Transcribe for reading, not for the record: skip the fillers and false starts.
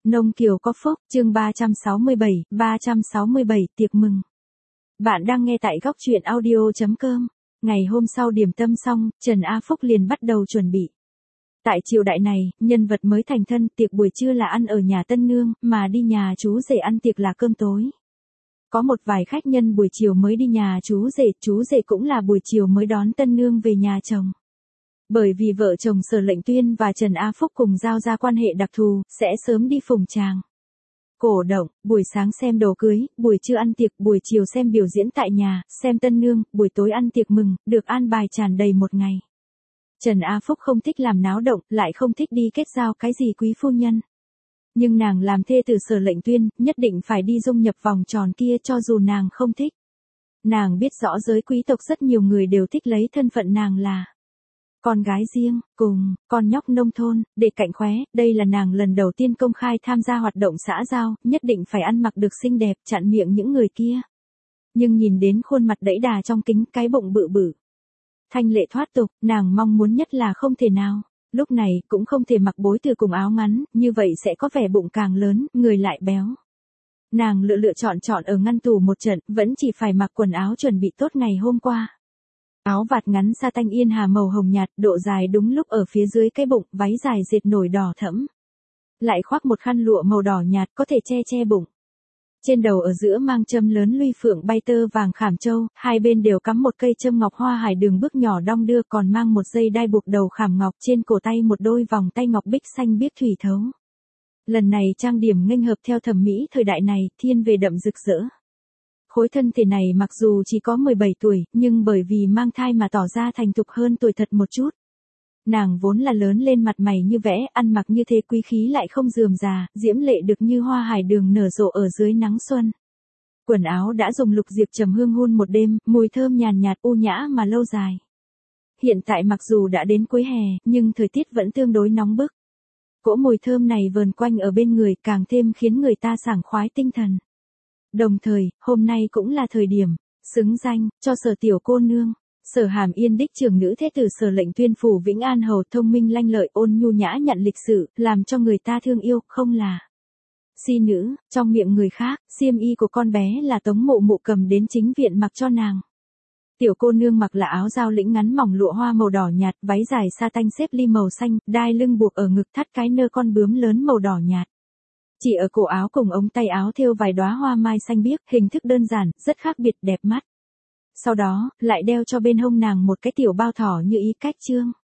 Nông Kiều có phúc, chương 367, tiệc mừng. Bạn đang nghe tại góc truyện audio.com. Ngày hôm sau điểm tâm xong, Trần A Phúc liền bắt đầu chuẩn bị. Tại triều đại này, nhân vật mới thành thân, tiệc buổi trưa là ăn ở nhà tân nương, mà đi nhà chú rể ăn tiệc là cơm tối. Có một vài khách nhân buổi chiều mới đi nhà chú rể cũng là buổi chiều mới đón tân nương về nhà chồng. Bởi vì vợ chồng Sở Lệnh Tuyên và Trần A Phúc cùng giao ra quan hệ đặc thù, sẽ sớm đi phùng tràng. Cổ động, buổi sáng xem đồ cưới, buổi trưa ăn tiệc, buổi chiều xem biểu diễn tại nhà, xem tân nương, buổi tối ăn tiệc mừng, được an bài tràn đầy một ngày. Trần A Phúc không thích làm náo động, lại không thích đi kết giao cái gì quý phu nhân. Nhưng nàng làm thê tử Sở Lệnh Tuyên, nhất định phải đi dung nhập vòng tròn kia cho dù nàng không thích. Nàng biết rõ giới quý tộc rất nhiều người đều thích lấy thân phận nàng là con gái riêng, cùng con nhóc nông thôn, để cạnh khóe, đây là nàng lần đầu tiên công khai tham gia hoạt động xã giao, nhất định phải ăn mặc được xinh đẹp, chặn miệng những người kia. Nhưng nhìn đến khuôn mặt đẫy đà trong kính, cái bụng bự bự, thanh lệ thoát tục, nàng mong muốn nhất là không thể nào. Lúc này, cũng không thể mặc bối từ cùng áo ngắn, như vậy sẽ có vẻ bụng càng lớn, người lại béo. Nàng lựa chọn ở ngăn tủ một trận, vẫn chỉ phải mặc quần áo chuẩn bị tốt ngày hôm qua. Áo vạt ngắn sa tanh yên hà màu hồng nhạt, độ dài đúng lúc ở phía dưới cái bụng, váy dài dệt nổi đỏ thẫm. Lại khoác một khăn lụa màu đỏ nhạt có thể che bụng. Trên đầu ở giữa mang châm lớn luy phượng bay tơ vàng khảm châu, hai bên đều cắm một cây châm ngọc hoa hải đường bước nhỏ đong đưa, còn mang một dây đai buộc đầu khảm ngọc, trên cổ tay một đôi vòng tay ngọc bích xanh biếc thủy thấu. Lần này trang điểm nghênh hợp theo thẩm mỹ thời đại này, thiên về đậm rực rỡ. Khối thân thể này mặc dù chỉ có 17 tuổi, nhưng bởi vì mang thai mà tỏ ra thành thục hơn tuổi thật một chút. Nàng vốn là lớn lên mặt mày như vẽ, ăn mặc như thế quý khí lại không rườm rà, diễm lệ được như hoa hải đường nở rộ ở dưới nắng xuân. Quần áo đã dùng lục diệp trầm hương hun một đêm, mùi thơm nhàn nhạt u nhã mà lâu dài. Hiện tại mặc dù đã đến cuối hè, nhưng thời tiết vẫn tương đối nóng bức. Cỗ mùi thơm này vờn quanh ở bên người càng thêm khiến người ta sảng khoái tinh thần. Đồng thời, hôm nay cũng là thời điểm xứng danh cho Sở tiểu cô nương. Sở Hàm Yên đích trưởng nữ thế tử Sở Lệnh Tuyên phủ Vĩnh An hầu, thông minh lanh lợi, ôn nhu nhã nhặn lịch sự, làm cho người ta thương yêu, không là si nữ. Trong miệng người khác, xiêm y của con bé là Tống Mộ Mộ cầm đến chính viện mặc cho nàng. Tiểu cô nương mặc là áo giao lĩnh ngắn mỏng lụa hoa màu đỏ nhạt, váy dài sa tanh xếp ly màu xanh, đai lưng buộc ở ngực thắt cái nơ con bướm lớn màu đỏ nhạt. Chỉ ở cổ áo cùng ống tay áo thêu vài đóa hoa mai xanh biếc, hình thức đơn giản, rất khác biệt đẹp mắt. Sau đó, lại đeo cho bên hông nàng một cái tiểu bao thỏ như ý cách trương.